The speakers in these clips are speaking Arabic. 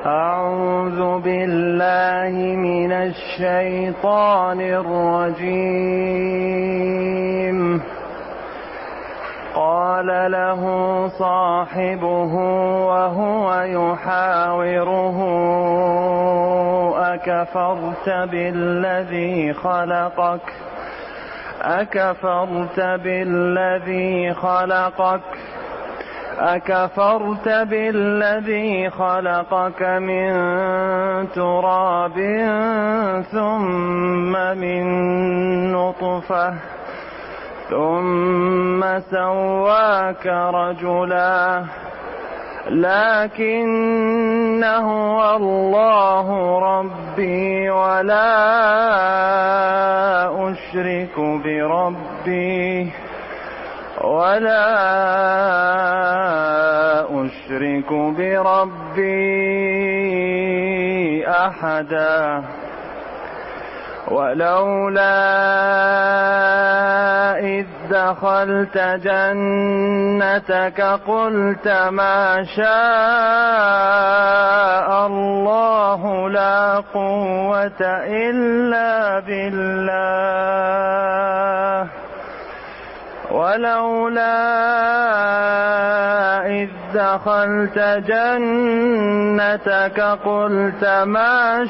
أعوذ بالله من الشيطان الرجيم. قال له صاحبه وهو يحاوره: أكفرت بالذي خلقك من تراب ثم من نطفة ثم سواك رجلا لكن هو الله ربي ولا أشرك بربي أحدا. ولولا إذ دخلت جنتك قلت ما شاء الله لا قوة إلا بالله. ولولا إذ دخلت جنتك قلت ما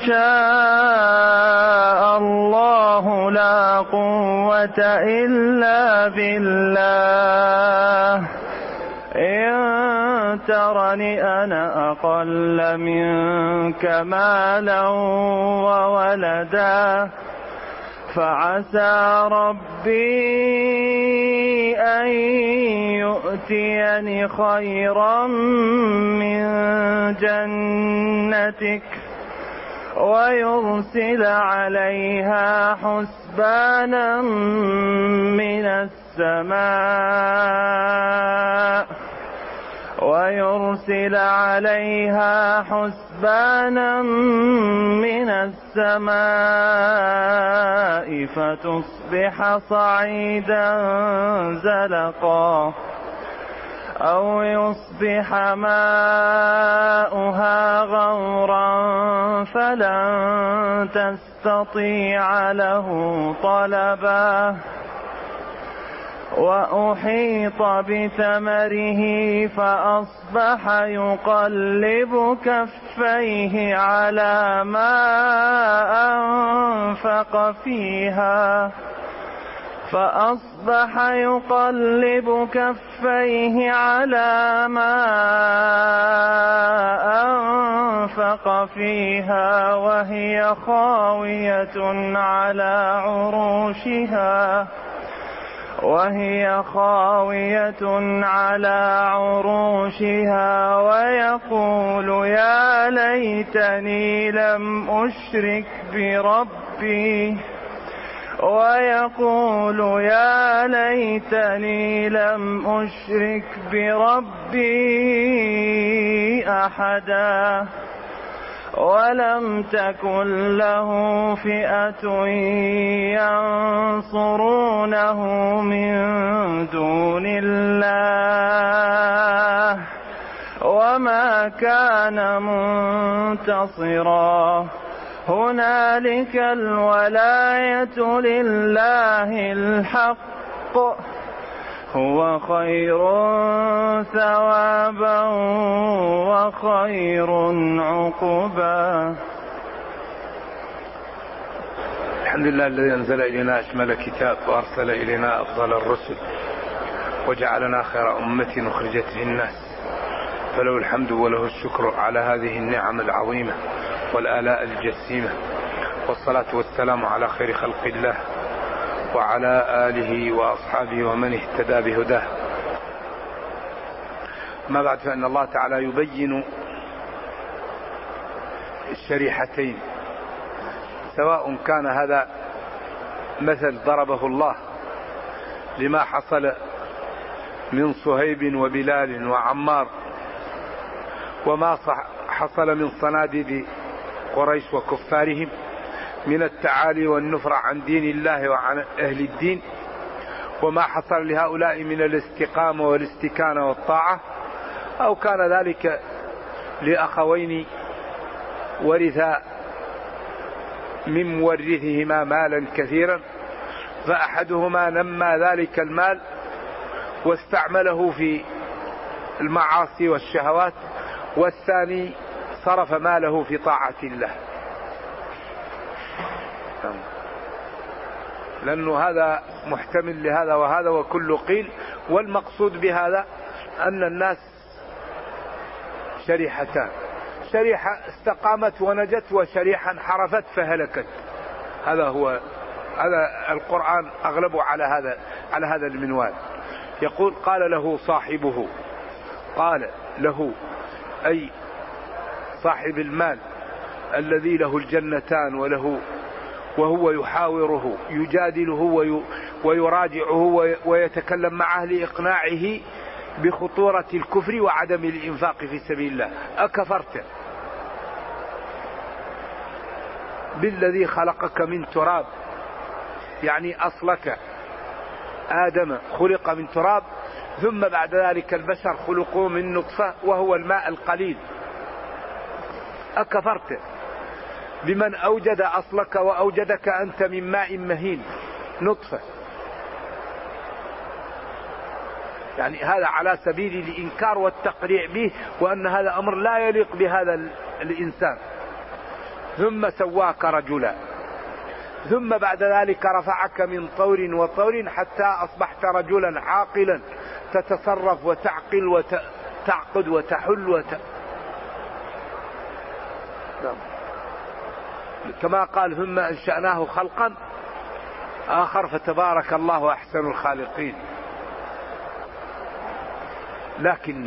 شاء الله لا قوة إلا بالله. إن ترني أنا أقل منك مالا وولدا فعسى ربي أن يؤتيني خيرا من جنتك ويرسل عليها حسبانا من السماء فتصبح صعيدا زلقا أو يصبح ماؤها غورا فلن تستطيع له طلبا. وأحيط بثمره فأصبح يقلب كفيه على ما أنفق فيها وهي خاوية على عروشها ويقول يا ليتني لم أشرك بربي أحدا. ولم تكن له فئة ينصرونه من دون الله وما كان منتصرا. هنالك الولاية لله الحق هو خير ثوابا وخير عقبا. الحمد لله الذي أنزل إلينا أشمل كتاب وأرسل إلينا أفضل الرسل وجعلنا خير أمة أخرجت للناس، فله الحمد وله الشكر على هذه النعم العظيمة والآلاء الجسيمة، والصلاة والسلام على خير خلق الله وعلى آله وأصحابه ومن اهتدى بهداه. ما بعد، فإن الله تعالى يبين الشريحتين، سواء كان هذا مثل ضربه الله لما حصل من صهيب وبلال وعمار وما حصل من صناديد قريش وكفارهم من التعالي والنفر عن دين الله وعن أهل الدين، وما حصل لهؤلاء من الاستقامة والاستكانة والطاعة، أو كان ذلك لأخوين ورث من مورثهما مالا كثيرا، فأحدهما نمى ذلك المال واستعمله في المعاصي والشهوات، والثاني صرف ماله في طاعة الله، لأنه هذا محتمل لهذا وهذا وكل قيل. والمقصود بهذا أن الناس شريحتان: شريحة استقامت ونجت، وشريحة انحرفت فهلكت. هذا القرآن أغلبه على هذا المنوال. يقول: قال له صاحبه، قال له أي صاحب المال الذي له الجنتان وهو يحاوره يجادله ويراجعه ويتكلم معه لإقناعه بخطورة الكفر وعدم الإنفاق في سبيل الله: أكفرت بالذي خلقك من تراب؟ يعني أصلك آدم خلق من تراب، ثم بعد ذلك البشر خلقوا من نطفة وهو الماء القليل. أكفرت بمن أوجد أصلك وأوجدك أنت من ماء مهين نطفة؟ يعني هذا على سبيل الإنكار والتقريع به، وأن هذا أمر لا يليق بهذا الإنسان. ثم سواك رجلا، ثم بعد ذلك رفعك من طور وطور حتى أصبحت رجلا عاقلا تتصرف وتعقل وتعقد وتحل كما قال: ثم أنشأناه خلقا آخر فتبارك الله أحسن الخالقين. لكن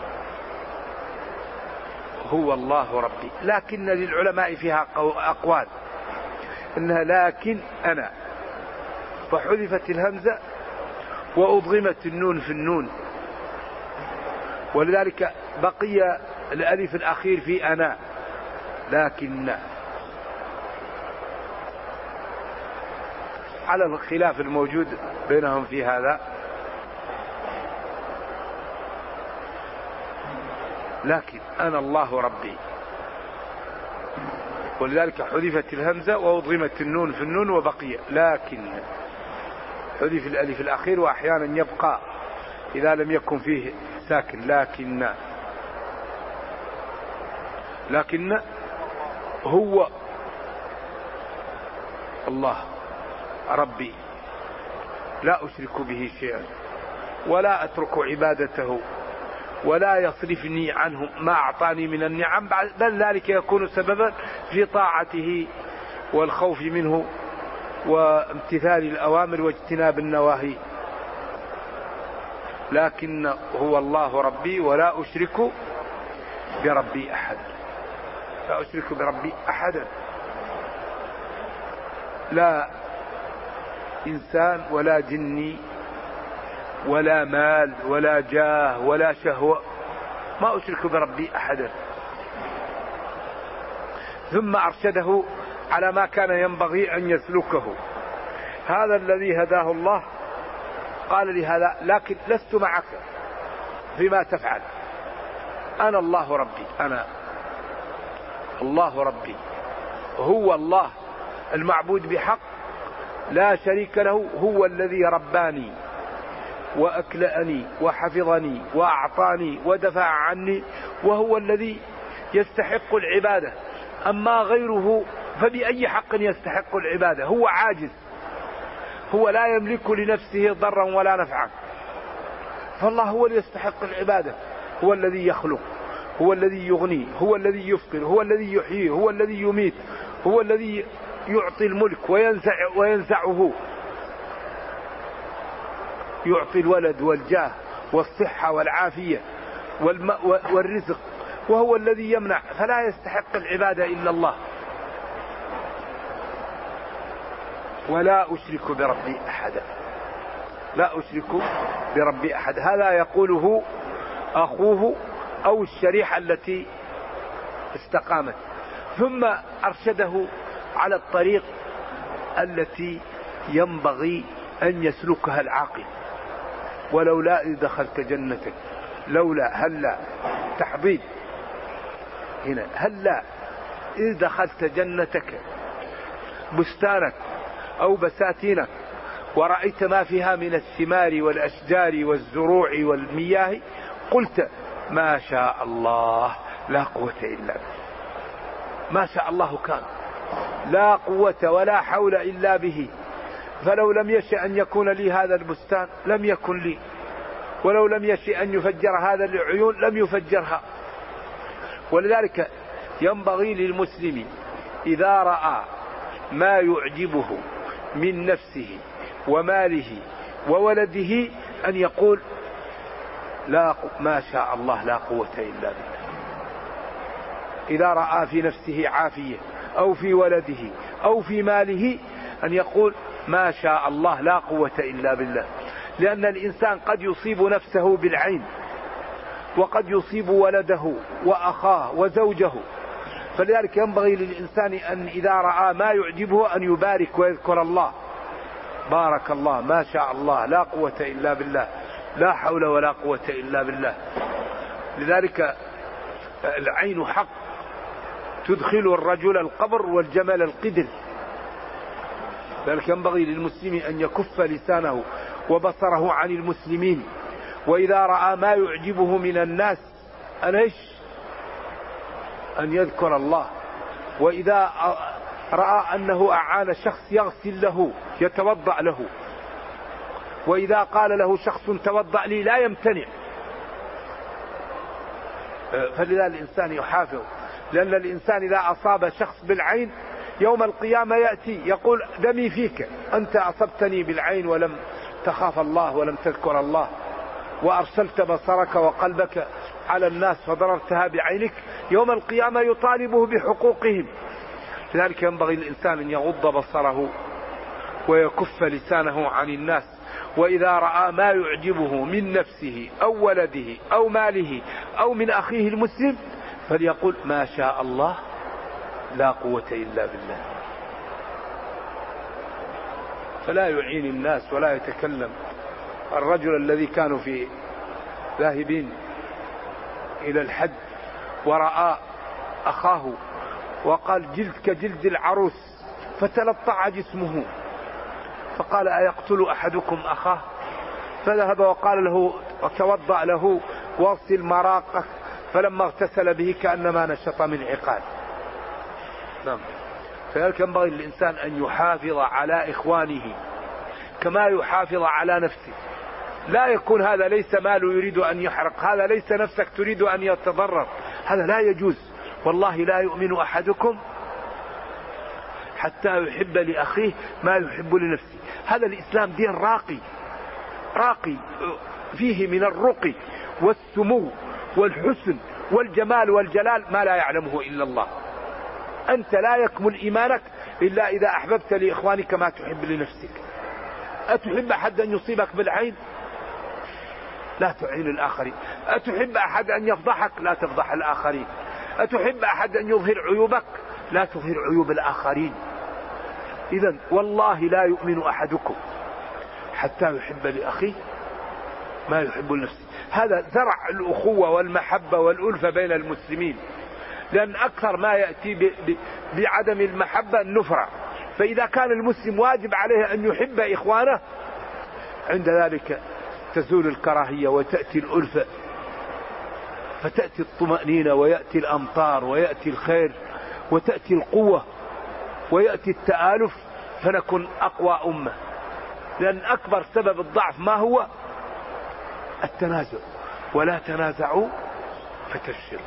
هو الله ربي. لكن للعلماء فيها أقوال، إنها لكن أنا، فحذفت الهمزة وأضغمت النون في النون، ولذلك بقي الألف الأخير في أنا. لكن على الخلاف الموجود بينهم في هذا، لكن أنا الله ربي، ولذلك حذفت الهمزة وأضغمت النون في النون وبقي لكن. حذف الألف الأخير وأحيانا يبقى إذا لم يكن فيه ساكن. لكن هو الله ربي، لا أشرك به شيئا، ولا أترك عبادته، ولا يصرفني عنه ما أعطاني من النعم، بل ذلك يكون سببا في طاعته والخوف منه وامتثال الأوامر واجتناب النواهي. لكن هو الله ربي ولا أشرك بربي أحدا. لا أشرك بربي أحدا، لا إنسان ولا جني ولا مال ولا جاه ولا شهوة، ما أشرك بربي أحدا. ثم أرشده على ما كان ينبغي أن يسلكه. هذا الذي هداه الله قال لهذا: لكن لست معك فيما تفعل، أنا الله ربي، أنا الله ربي، هو الله المعبود بحق لا شريك له، هو الذي رباني وأكلأني وحفظني وأعطاني ودفع عني، وهو الذي يستحق العبادة. أما غيره فبأي حق يستحق العبادة؟ هو عاجز، هو لا يملك لنفسه ضرا ولا نفعا، فالله هو الذي يستحق العبادة. هو الذي يخلق، هو الذي يغني، هو الذي يفقر، هو الذي يحيي، هو الذي يميت، هو الذي يعطي الملك وينزعه، يعطي الولد والجاه والصحة والعافية والرزق، وهو الذي يمنع، فلا يستحق العبادة إلا الله. ولا أشرك بربي أحدا، لا أشرك بربي أحد. هذا يقوله أخوه أو الشريحة التي استقامت. ثم أرشده على الطريق التي ينبغي أن يسلكها العاقل. ولولا إذ دخلت جنتك، لولا هلا تحضيض هنا، هلا إذ دخلت جنتك بستانك أو بساتينك ورأيت ما فيها من الثمار والأشجار والزروع والمياه قلت ما شاء الله لا قوة إلا به. ما شاء الله كان، لا قوة ولا حول إلا به. فلو لم يشأ أن يكون لي هذا البستان لم يكن لي، ولو لم يشأ أن يفجر هذا العيون لم يفجرها. ولذلك ينبغي للمسلم إذا رأى ما يعجبه من نفسه وماله وولده أن يقول لا ما شاء الله لا قوة إلا بالله. إذا رأى في نفسه عافية أو في ولده أو في ماله أن يقول ما شاء الله لا قوة إلا بالله. لأن الإنسان قد يصيب نفسه بالعين، وقد يصيب ولده وأخاه وزوجه. فلذلك ينبغي للإنسان أن إذا رأى ما يعجبه أن يبارك ويذكر الله، بارك الله ما شاء الله لا قوة إلا بالله، لا حول ولا قوة إلا بالله. لذلك العين حق تدخل الرجل القبر والجمل القدر. ذلك ينبغي للمسلم أن يكف لسانه وبصره عن المسلمين، وإذا رأى ما يعجبه من الناس أن يذكر الله. وإذا رأى أنه أعان شخص يغسل له يتوضأ له، وإذا قال له شخص توضأ لي لا يمتنع. فلذا الإنسان يحافظ، لأن الإنسان إذا أصاب شخص بالعين يوم القيامة يأتي يقول دمي فيك، أنت أصبتني بالعين ولم تخاف الله ولم تذكر الله، وأرسلت بصرك وقلبك على الناس فضررتها بعينك. يوم القيامة يطالبه بحقوقهم. لذلك ينبغي الإنسان أن يغض بصره ويكف لسانه عن الناس. وإذا رأى ما يعجبه من نفسه أو ولده أو ماله أو من أخيه المسلم فليقول ما شاء الله لا قوة إلا بالله. فلا يعين الناس ولا يتكلم. الرجل الذي كانوا في ذاهبين إلى الحج ورأى أخاه وقال جلدك جلد العروس فتلطع جسمه، فقال أيقتل أحدكم أخاه؟ فذهب وقال له وتوضأ له واغسل مراقك، فلما اغتسل به كأنما نشط من عقال. نعم. فذلك ينبغي للإنسان أن يحافظ على إخوانه كما يحافظ على نفسه. لا يكون هذا ليس ماله يريد أن يحرق، هذا ليس نفسك تريد أن يتضرر، هذا لا يجوز. والله لا يؤمن أحدكم حتى يحب لأخيه ما يحب لنفسه. هذا الإسلام دين راقي فيه من الرقي والسمو والحسن والجمال والجلال ما لا يعلمه إلا الله. أنت لا يكمل إيمانك إلا إذا أحببت لإخوانك ما تحب لنفسك. أتحب أحد أن يصيبك بالعين؟ لا تعين الآخرين. أتحب أحد أن يفضحك؟ لا تفضح الآخرين. أتحب أحد أن يظهر عيوبك؟ لا تظهر عيوب الآخرين. إذن والله لا يؤمن أحدكم حتى يحب لأخيه ما يحب لنفسه. هذا زرع الأخوة والمحبة والألفة بين المسلمين، لأن أكثر ما يأتي بعدم المحبة النفرة. فإذا كان المسلم واجب عليه أن يحب إخوانه عند ذلك تزول الكراهية وتأتي الألفة، فتأتي الطمأنينة ويأتي الأمطار ويأتي الخير وتأتي القوة ويأتي التآلف، فنكون أقوى أمة. لأن أكبر سبب الضعف ما هو؟ التنازع. ولا تنازعوا فتفشلوا.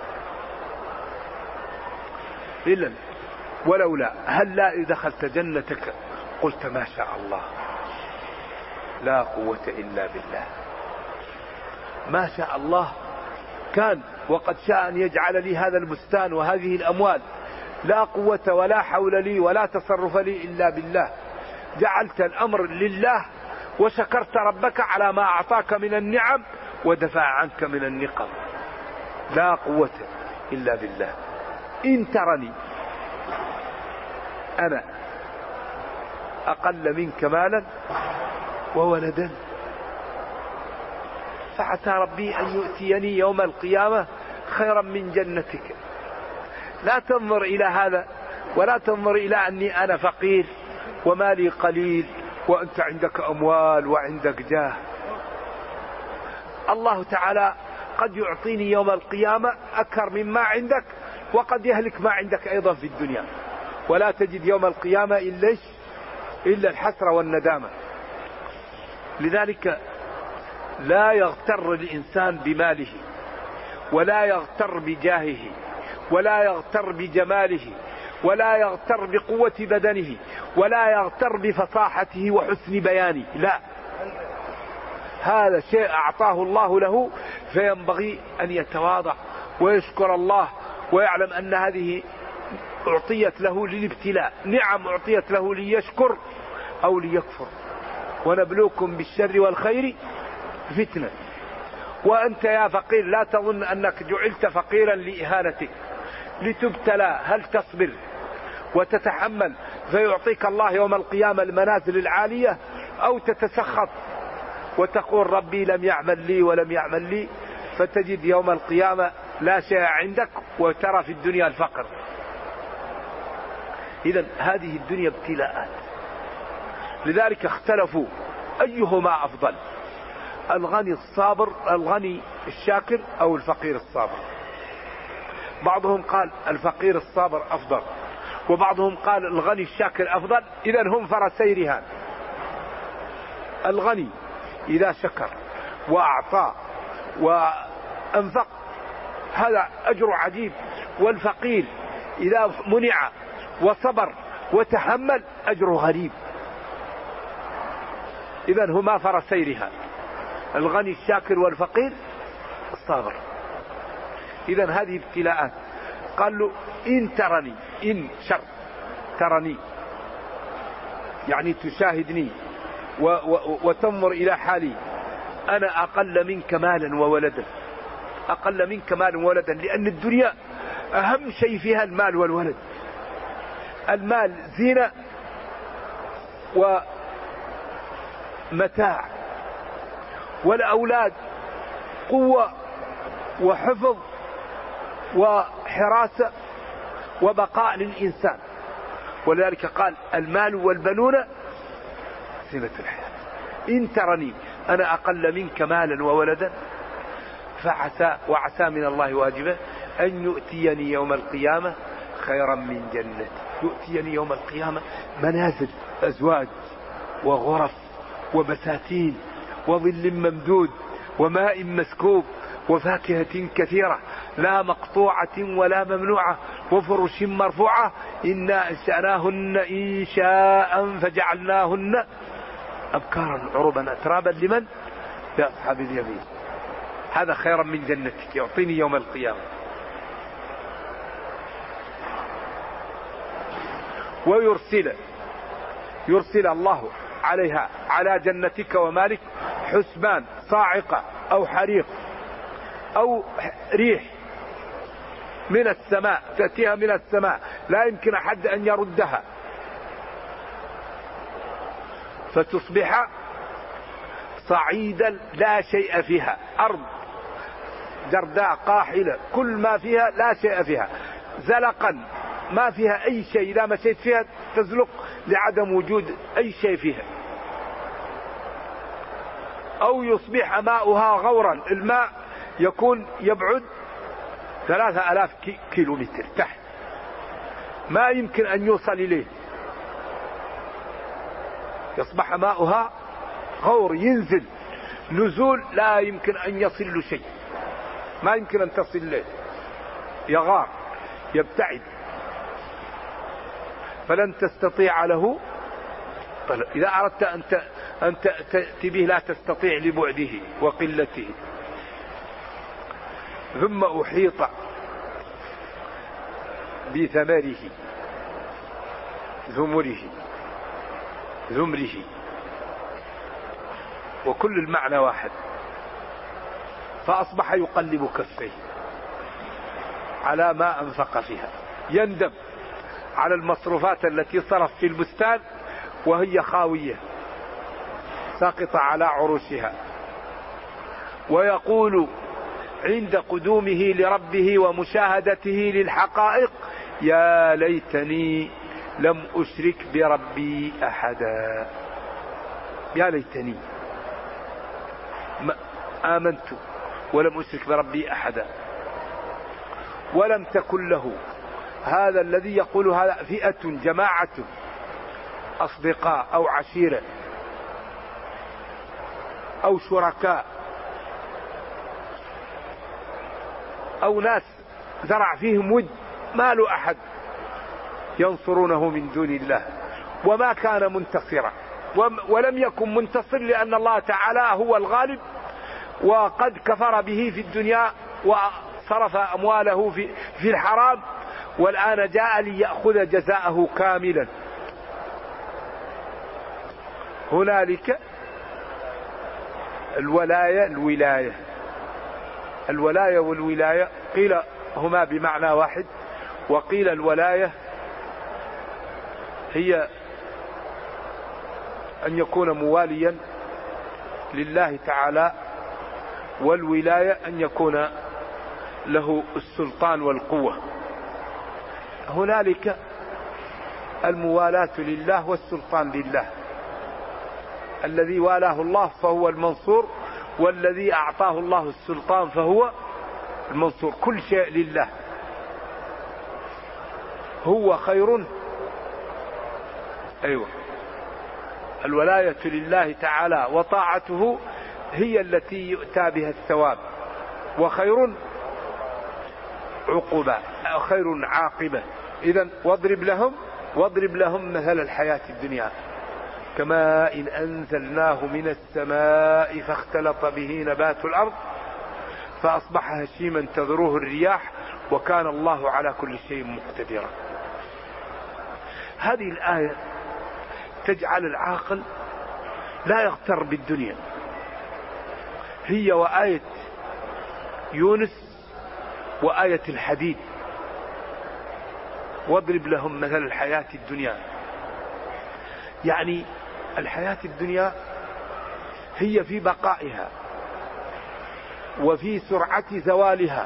إلا ولولا هلا دخلت جنتك قلت ما شاء الله لا قوة إلا بالله. ما شاء الله كان، وقد شاء أن يجعل لي هذا البستان وهذه الأموال. لا قوة ولا حول لي ولا تصرف لي إلا بالله. جعلت الأمر لله وشكرت ربك على ما أعطاك من النعم ودفع عنك من النقم. لا قوة إلا بالله. إن ترني أنا أقل منك مالا وولدا فعسى ربي أن يؤتيني يوم القيامة خيرا من جنتك. لا تنظر إلى هذا، ولا تنظر إلى أني أنا فقير ومالي قليل وأنت عندك أموال وعندك جاه. الله تعالى قد يعطيني يوم القيامة أكثر مما عندك، وقد يهلك ما عندك أيضا في الدنيا، ولا تجد يوم القيامة إلا الحسرة والندامة. لذلك لا يغتر الإنسان بماله، ولا يغتر بجاهه، ولا يغتر بجماله، ولا يغتر بقوة بدنه، ولا يغتر بفصاحته وحسن بيانه. لا، هذا شيء أعطاه الله له، فينبغي أن يتواضع ويشكر الله، ويعلم أن هذه أعطيت له للابتلاء، نعم أعطيت له ليشكر أو ليكفر. ونبلوكم بالشر والخير فتنة. وأنت يا فقير لا تظن أنك جعلت فقيرا لإهانتك، لتبتلى. هل تصبر وتتحمل فيعطيك الله يوم القيامة المنازل العالية، أو تتسخط وتقول ربي لم يعمل لي ولم يعمل لي، فتجد يوم القيامة لا شيء عندك وترى في الدنيا الفقر. إذن هذه الدنيا ابتلاءات. لذلك اختلفوا أيهما أفضل، الغني الصابر، الغني الشاكر، أو الفقير الصابر. بعضهم قال الفقير الصابر أفضل، وبعضهم قال الغني الشاكر أفضل. إذن هم فرسي رهان. الغني إذا شكر وأعطى وأنفق هذا أجر عجيب، والفقير إذا منع وصبر وتحمل أجر غريب. إذن هما فرسي رهان، الغني الشاكر والفقير الصابر. إذن هذه ابتلاءات. قال له إن ترني، إن شر ترني يعني تشاهدني وتنظر إلى حالي، أنا أقل منك مالا وولدا، أقل منك مالا وولدا، لأن الدنيا أهم شيء فيها المال والولد. المال زينة ومتاع، والأولاد قوة وحفظ وحراسة وبقاء للإنسان. ولذلك قال المال والبنون زينة الحياة. إن ترني أنا أقل منك مالا وولدا وعسى من الله واجبه أن يؤتيني يوم القيامة خيرا من جنة. يؤتيني يوم القيامة منازل، أزواج وغرف وبساتين وظل ممدود وماء مسكوب وفاكهة كثيرة لا مقطوعة ولا ممنوعة وفرش مرفوعة. إنا أنشأناهن إنشاء فجعلناهن أبكارا عربا أترابا لمن؟ لأصحاب اليمين. هذا خيرا من جنتك يعطيني يوم القيامة. ويرسل الله عليها، على جنتك ومالك، حسبان صاعقة أو حريق أو ريح من السماء، تأتيها من السماء لا يمكن أحد أن يردها، فتصبح صعيدا لا شيء فيها، أرض جرداء قاحلة كل ما فيها لا شيء فيها، زلقا ما فيها أي شيء، إذا مشيت فيها تزلق لعدم وجود أي شيء فيها. أو يصبح ماؤها غورا، الماء يكون يبعد 3000 كيلومتر تحت، ما يمكن أن يوصل إليه. يصبح ماؤها غور، ينزل نزول لا يمكن أن يصل له شيء، ما يمكن أن تصل له، يغار يبتعد، فلن تستطيع له. إذا أردت أن تأتي به لا تستطيع لبعده وقلته. ثم أحيط بثمره ذمره، وكل المعنى واحد. فأصبح يقلب كفيه على ما أنفق فيها، يندم على المصروفات التي صرف في البستان وهي خاوية ساقطة على عروشها، ويقول عند قدومه لربه ومشاهدته للحقائق يا ليتني لم أشرك بربي أحدا. يا ليتني آمنت ولم أشرك بربي أحدا. ولم تكن له، هذا الذي يقول هذا فئة جماعة أصدقاء أو عشيرة أو شركاء أو ناس زرع فيهم ود، ما له أحد ينصرونه من دون الله، وما كان منتصرا ولم يكن منتصر، لأن الله تعالى هو الغالب، وقد كفر به في الدنيا وصرف أمواله في الحرام، والآن جاء ليأخذ جزاءه كاملا. هنالك الولاية والولاية قيل هما بمعنى واحد، وقيل الولاية هي أن يكون مواليا لله تعالى، والولاية أن يكون له السلطان والقوة. هنالك الموالاة لله والسلطان لله، الذي والاه الله فهو المنصور، والذي أعطاه الله السلطان فهو المنصور. كل شيء لله، هو خير. أيوة، الولاية لله تعالى وطاعته هي التي يؤتى بها الثواب، وخير عقبة، خير عاقبة. إذن واضرب لهم مثل الحياة الدنيا كماء إن أنزلناه من السماء فاختلط به نبات الأرض فأصبح هشيما تذروه الرياح وكان الله على كل شيء مقتدرا. هذه الآية تجعل العاقل لا يغتر بالدنيا، هي وآية يونس وآية الحديد. واضرب لهم مثل الحياة الدنيا، يعني الحياة الدنيا هي في بقائها وفي سرعة زوالها،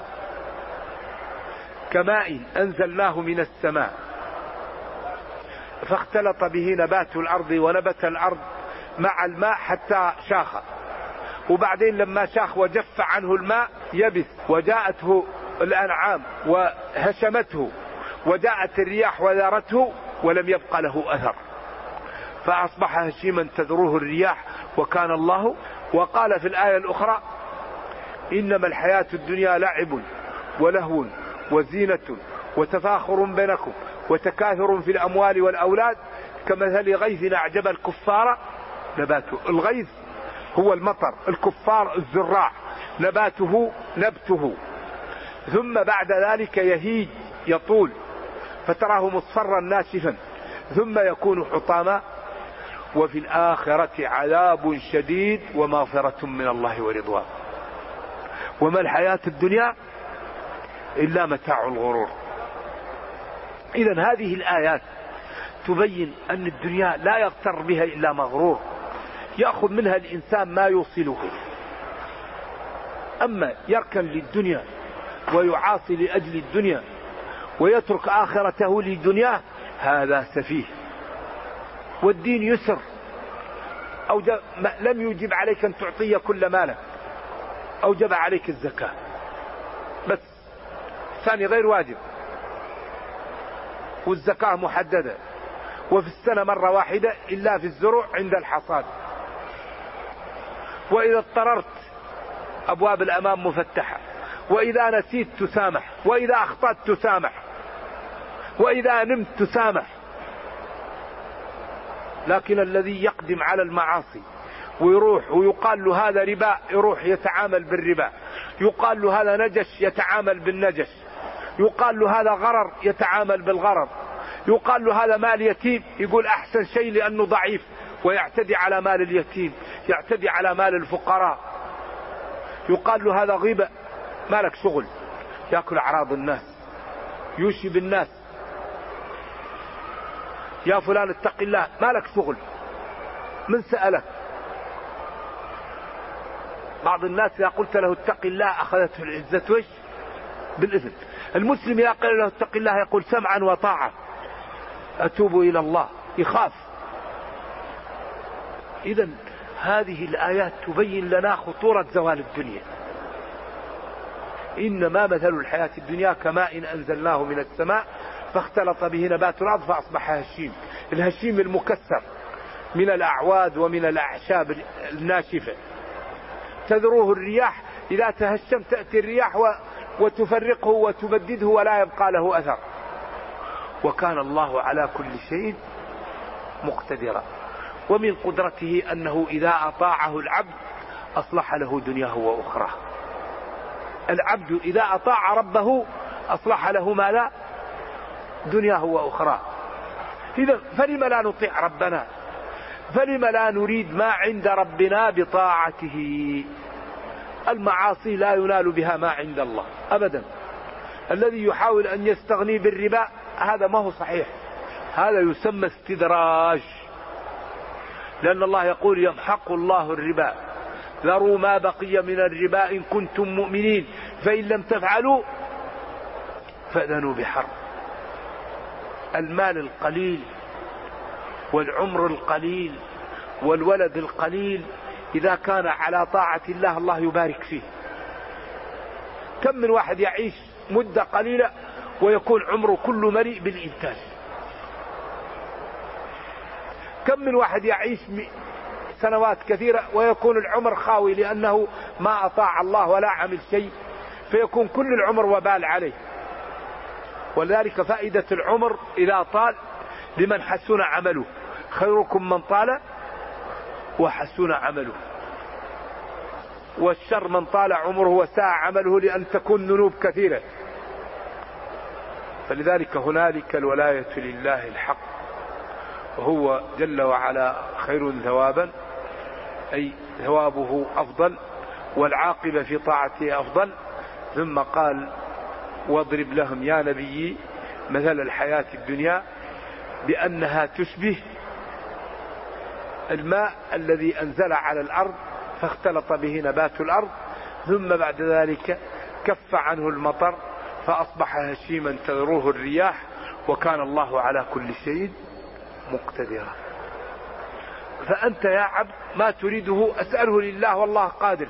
كماء أنزلناه من السماء فاختلط به نبات الأرض، ونبت الأرض مع الماء حتى شاخ، وبعدين لما شاخ وجف عنه الماء يبث، وجاءته الأنعام وهشمته، وجاءت الرياح وذارته ولم يبق له أثر، فأصبح هشيما تذروه الرياح وكان الله. وقال في الآية الأخرى إنما الحياة الدنيا لعب ولهو وزينة وتفاخر بينكم وتكاثر في الأموال والأولاد كمثل غيث أعجب الكفار نباته. الغيث هو المطر، الكفار الزراع، نبته ثم بعد ذلك يهيج يطول فتراه مصفرا ناشفا ثم يكون حطاما، وفي الآخرة عذاب شديد ومغفرة من الله ورضوان. وما الحياة الدنيا إلا متاع الغرور. إذن هذه الآيات تبين أن الدنيا لا يغتر بها إلا مغرور، يأخذ منها الإنسان ما يوصله. أما يركن للدنيا ويعاصي لأجل الدنيا ويترك آخرته للدنيا، هذا سفيه. والدين يسر، لم يجب عليك أن تعطي كل مالك، أوجب عليك الزكاة بس، ثاني غير واجب، والزكاة محددة، وفي السنة مرة واحدة إلا في الزروع عند الحصاد. وإذا اضطررت أبواب الأمام مفتحة، وإذا نسيت تسامح، وإذا أخطأت تسامح، وإذا نمت تسامح. لكن الذي يقدم على المعاصي ويروح ويقال له هذا ربا يروح يتعامل بالربا، يقال له هذا نجش يتعامل بالنجش، يقال له هذا غرر يتعامل بالغرر، يقال له هذا مال يتيم يقول أحسن شيء لأنه ضعيف، ويعتدي على مال اليتيم، يعتدي على مال الفقراء. يقال له هذا غيبة، مالك شغل، يأكل أعراض الناس، يوشي بالناس، يا فلان اتق الله، مالك شغل، من سألك؟ بعض الناس إذا قلت له اتق الله أخذته العزة بالإثم. المسلم إذا قال له اتق الله يقول سمعا وطاعة، أتوب إلى الله، يخاف. إذا هذه الآيات تبين لنا خطورة زوال الدنيا. إنما مثل الحياة الدنيا كماء أنزلناه من السماء فاختلط به نبات الأرض فأصبح هشيم. الهشيم المكسر من الأعواد ومن الأعشاب الناشفة، تذروه الرياح، إذا تهشم تأتي الرياح وتفرقه وتبدده ولا يبقى له أثر. وكان الله على كل شيء مقتدرا. ومن قدرته أنه إذا أطاعه العبد أصلح له دنياه وأخراه. العبد إذا أطاع ربه أصلح له ما لا دنياه وأخراه. إذا فلم لا نطيع ربنا؟ فلم لا نريد ما عند ربنا بطاعته؟ المعاصي لا ينال بها ما عند الله أبدا. الذي يحاول أن يستغني بالربا هذا ما هو صحيح، هذا يسمى استدراج، لأن الله يقول يمحق الله الربا، ذروا ما بقي من الربا إن كنتم مؤمنين فإن لم تفعلوا فأذنوا بحرب. المال القليل والعمر القليل والولد القليل إذا كان على طاعة الله الله يبارك فيه. كم من واحد يعيش مدة قليلة ويكون عمره كله مليء بالإنتاج. كم من واحد يعيش سنوات كثيرة ويكون العمر خاوي لأنه ما أطاع الله ولا عمل شيء، فيكون كل العمر وبال عليه. ولذلك فائدة العمر إذا طال لمن حسن عمله، خيركم من طال وحسن عمله، والشر من طال عمره وساء عمله لأن تكون ذنوب كثيرة. فلذلك هنالك الولاية لله الحق، وهو جل وعلا خير ثوابا، أي ثوابه أفضل والعاقبة في طاعته أفضل. ثم قال واضرب لهم يا نبي مثل الحياة الدنيا بأنها تشبه الماء الذي أنزل على الأرض فاختلط به نبات الأرض ثم بعد ذلك كف عنه المطر فأصبح هشيما تذروه الرياح وكان الله على كل شيء مقتدرا. فأنت يا عبد ما تريده أسأله لله والله قادر،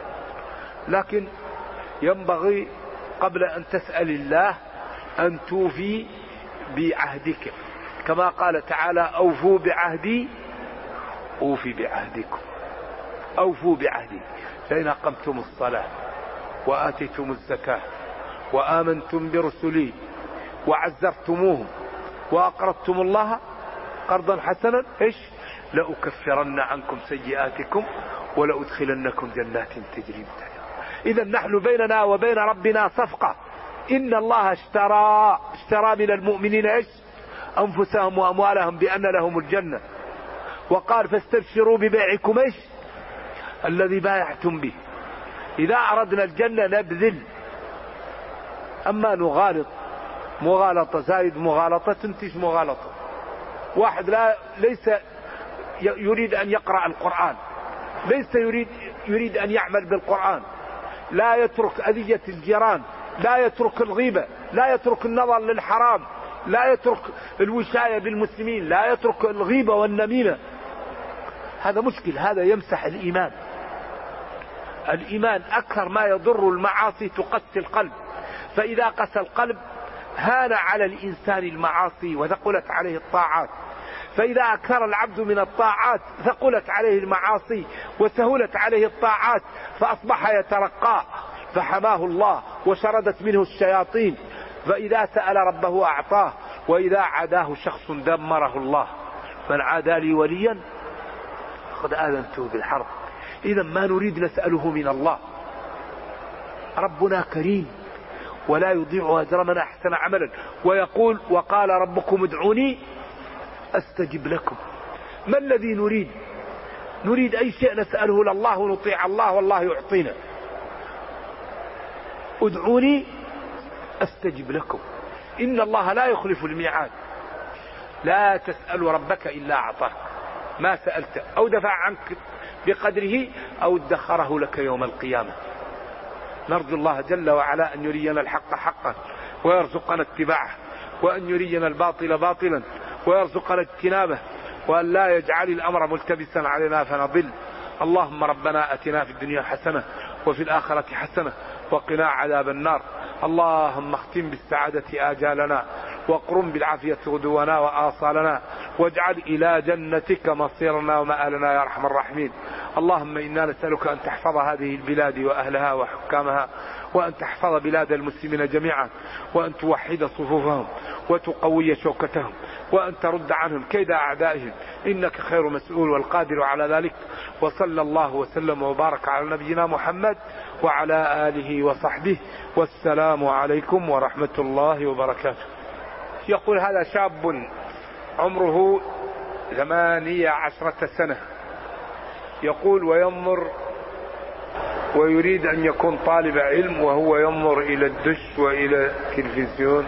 لكن ينبغي قبل أن تسأل الله أن توفي بعهدك، كما قال تعالى أوفوا بعهدي أوفي بعهدكم. أوفوا بعهدي، فإن أقمتم الصلاة وآتيتم الزكاة وآمنتم برسلي وعزرتموهم وأقرضتم الله قرضا حسنا إيش لأكفرن عنكم سيئاتكم ولأدخلنكم جنات تجري من تحتها. إذا نحن بيننا وبين ربنا صفقة. إن الله اشترى من المؤمنين إيش أنفسهم وأموالهم بأن لهم الجنة، وقال فاستبشروا ببيعكم إيش الذي بايعتم به. إذا أردنا الجنة نبذل، أما نغالط مغالطة زائد مغالطة تنتج مغالطة. واحد ليس يريد أن يقرأ القرآن، ليس يريد أن يعمل بالقرآن، لا يترك أذية الجيران، لا يترك الغيبة، لا يترك النظر للحرام، لا يترك الوشاية بالمسلمين، لا يترك الغيبة والنميمة. هذا مشكل، هذا يمسح الإيمان. الإيمان أكثر ما يضر المعاصي تقسي القلب، فإذا قسى القلب هان على الإنسان المعاصي وثقلت عليه الطاعات، فإذا أكثر العبد من الطاعات ثقلت عليه المعاصي وسهلت عليه الطاعات فأصبح يترقى فحماه الله وشردت منه الشياطين، فإذا سأل ربه أعطاه وإذا عاداه شخص دمره الله. من عادى لي وليا قد آذنته بالحرب. إذا ما نريد نسأله من الله، ربنا كريم ولا يضيع أجر من أحسن عملا، ويقول وقال ربكم ادعوني أستجب لكم. ما الذي نريد أي شيء نسأله لله ونطيع الله والله يعطينا. ادعوني أستجب لكم، إن الله لا يخلف الميعاد. لا تسأل ربك إلا أعطاك، ما سألت أو دفع عنك بقدره أو ادخره لك يوم القيامة. نرجو الله جل وعلا أن يرينا الحق حقا ويرزقنا اتباعه، وأن يرينا الباطل باطلا ويرزقنا اجتنابه، وأن لا يجعل الأمر ملتبسا علينا فنضل. اللهم ربنا أتنا في الدنيا حسنة وفي الآخرة حسنة وقنا عذاب النار. اللهم اختم بالسعادة آجالنا، واقرم بالعافية غدونا وآصالنا، واجعل إلى جنتك مصيرنا ومآلنا يا أرحم الراحمين. اللهم إنا نسألك أن تحفظ هذه البلاد وأهلها وحكامها، وأن تحفظ بلاد المسلمين جميعا، وأن توحد صفوفهم وتقوي شوكتهم، وأن ترد عنهم كيد أعدائهم، إنك خير مسؤول والقادر على ذلك. وصلى الله وسلم وبارك على نبينا محمد وعلى آله وصحبه، والسلام عليكم ورحمة الله وبركاته. يقول هذا شاب عمره 18 سنة، يقول وينظر ويريد أن يكون طالب علم، وهو ينظر إلى الدش وإلى التلفزيون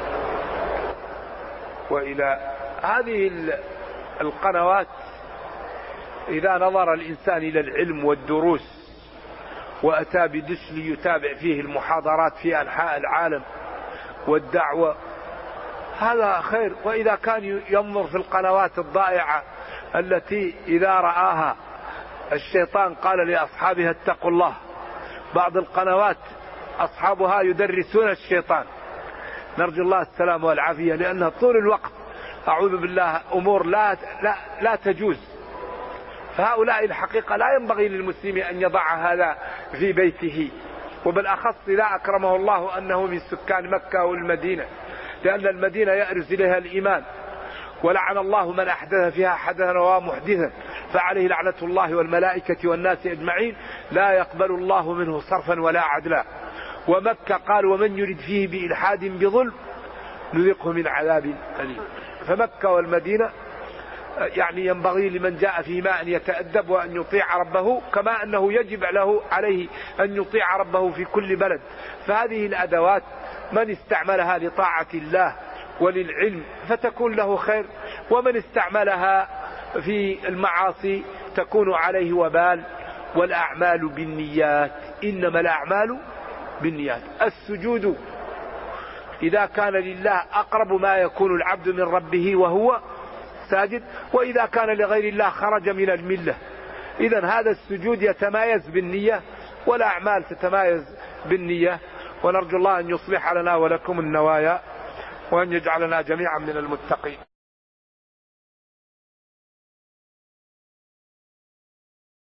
وإلى هذه القنوات. إذا نظر الإنسان إلى العلم والدروس وأتى بدش ليتابع فيه المحاضرات في أنحاء العالم والدعوة، هذا خير. وإذا كان ينظر في القنوات الضائعة التي إذا رآها الشيطان قال لأصحابها اتقوا الله، بعض القنوات أصحابها يدرسون الشيطان، نرجو الله السلام والعافية، لأنها طول الوقت أعوذ بالله أمور لا تجوز. فهؤلاء الحقيقة لا ينبغي للمسلم أن يضع هذا في بيته، وبالأخص لا أكرمه الله أنه من سكان مكة والمدينة، لأن المدينة يأرز إليها الإيمان، ولعن الله من أحدث فيها حدثا ومحدثا، فعليه لعنة الله والملائكة والناس أجمعين، لا يقبل الله منه صرفا ولا عدلا. ومكة قال ومن يرد فيه بإلحاد بظلم نذقه من عذاب أليم. فمكة والمدينة يعني ينبغي لمن جاء فيما أن يتأدب وأن يطيع ربه، كما أنه يجب عليه أن يطيع ربه في كل بلد. فهذه الأدوات من استعملها لطاعة الله وللعلم فتكون له خير، ومن استعملها في المعاصي تكون عليه وبال. والأعمال بالنيات، إنما الأعمال بالنيات. السجود إذا كان لله أقرب ما يكون العبد من ربه وهو ساجد، وإذا كان لغير الله خرج من الملة. إذن هذا السجود يتمايز بالنية، والأعمال تتمايز بالنية. ونرجو الله أن يصلح لنا ولكم النوايا، وأن يجعلنا جميعا من المتقين.